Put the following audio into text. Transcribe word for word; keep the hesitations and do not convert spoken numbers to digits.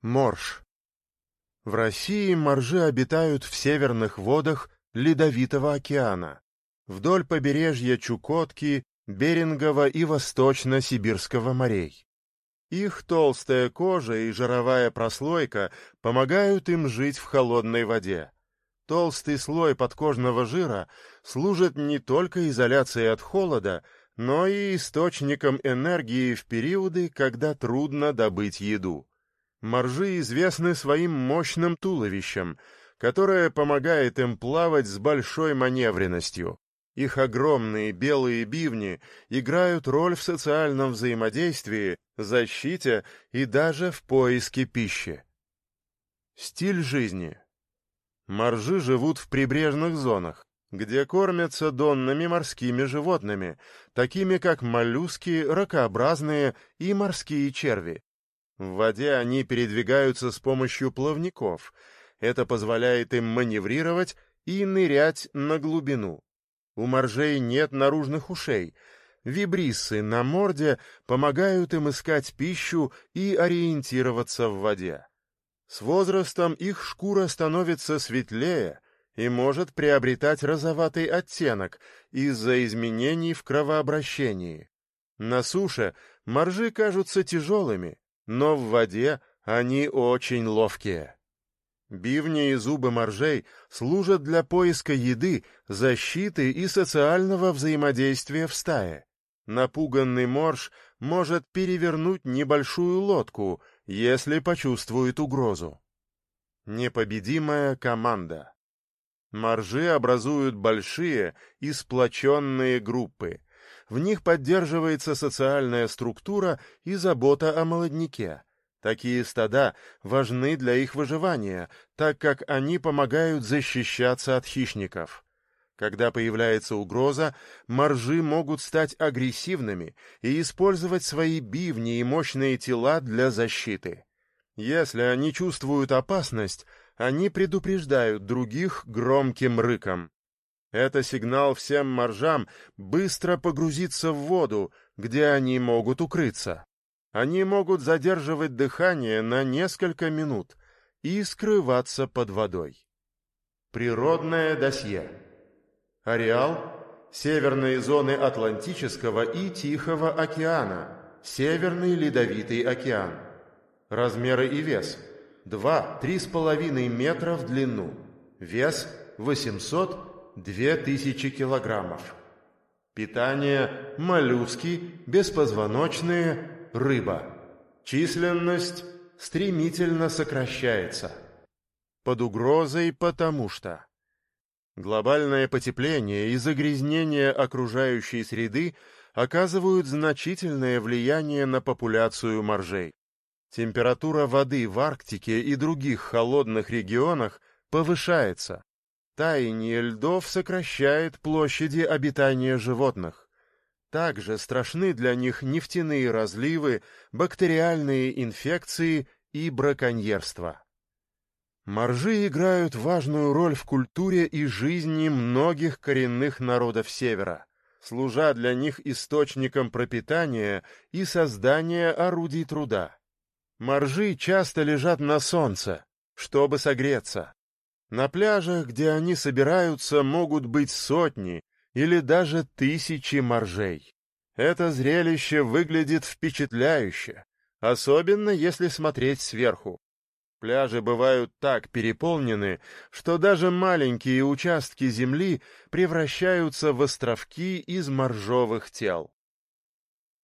Морж. В России моржи обитают в северных водах Ледовитого океана, вдоль побережья Чукотки, Берингова и Восточно-Сибирского морей. Их толстая кожа и жировая прослойка помогают им жить в холодной воде. Толстый слой подкожного жира служит не только изоляцией от холода, но и источником энергии в периоды, когда трудно добыть еду. Моржи известны своим мощным туловищем, которое помогает им плавать с большой маневренностью. Их огромные белые бивни играют роль в социальном взаимодействии, защите и даже в поиске пищи. Стиль жизни. Моржи живут в прибрежных зонах, где кормятся донными морскими животными, такими как моллюски, ракообразные и морские черви. В воде они передвигаются с помощью плавников. Это позволяет им маневрировать и нырять на глубину. У моржей нет наружных ушей. Вибриссы на морде помогают им искать пищу и ориентироваться в воде. С возрастом их шкура становится светлее и может приобретать розоватый оттенок из-за изменений в кровообращении. На суше моржи кажутся тяжелыми, но в воде они очень ловкие. Бивни и зубы моржей служат для поиска еды, защиты и социального взаимодействия в стае. Напуганный морж может перевернуть небольшую лодку, если почувствует угрозу. Непобедимая команда. Моржи образуют большие и сплоченные группы. В них поддерживается социальная структура и забота о молодняке. Такие стада важны для их выживания, так как они помогают защищаться от хищников. Когда появляется угроза, моржи могут стать агрессивными и использовать свои бивни и мощные тела для защиты. Если они чувствуют опасность, они предупреждают других громким рыком. Это сигнал всем моржам быстро погрузиться в воду, где они могут укрыться. Они могут задерживать дыхание на несколько минут и скрываться под водой. Природное досье. Ареал – северные зоны Атлантического и Тихого океана, Северный Ледовитый океан. Размеры и вес – два-три с половиной метра в длину, вес – восемьсот — две тысячи килограммов. Питание – моллюски, беспозвоночные, рыба. Численность стремительно сокращается. Под угрозой потому что глобальное потепление и загрязнение окружающей среды оказывают значительное влияние на популяцию моржей. Температура воды в Арктике и других холодных регионах повышается. Таяние льдов сокращает площади обитания животных. Также страшны для них нефтяные разливы, бактериальные инфекции и браконьерство. Моржи играют важную роль в культуре и жизни многих коренных народов Севера, служа для них источником пропитания и создания орудий труда. Моржи часто лежат на солнце, чтобы согреться. На пляжах, где они собираются, могут быть сотни или даже тысячи моржей. Это зрелище выглядит впечатляюще, особенно если смотреть сверху. Пляжи бывают так переполнены, что даже маленькие участки земли превращаются в островки из моржовых тел.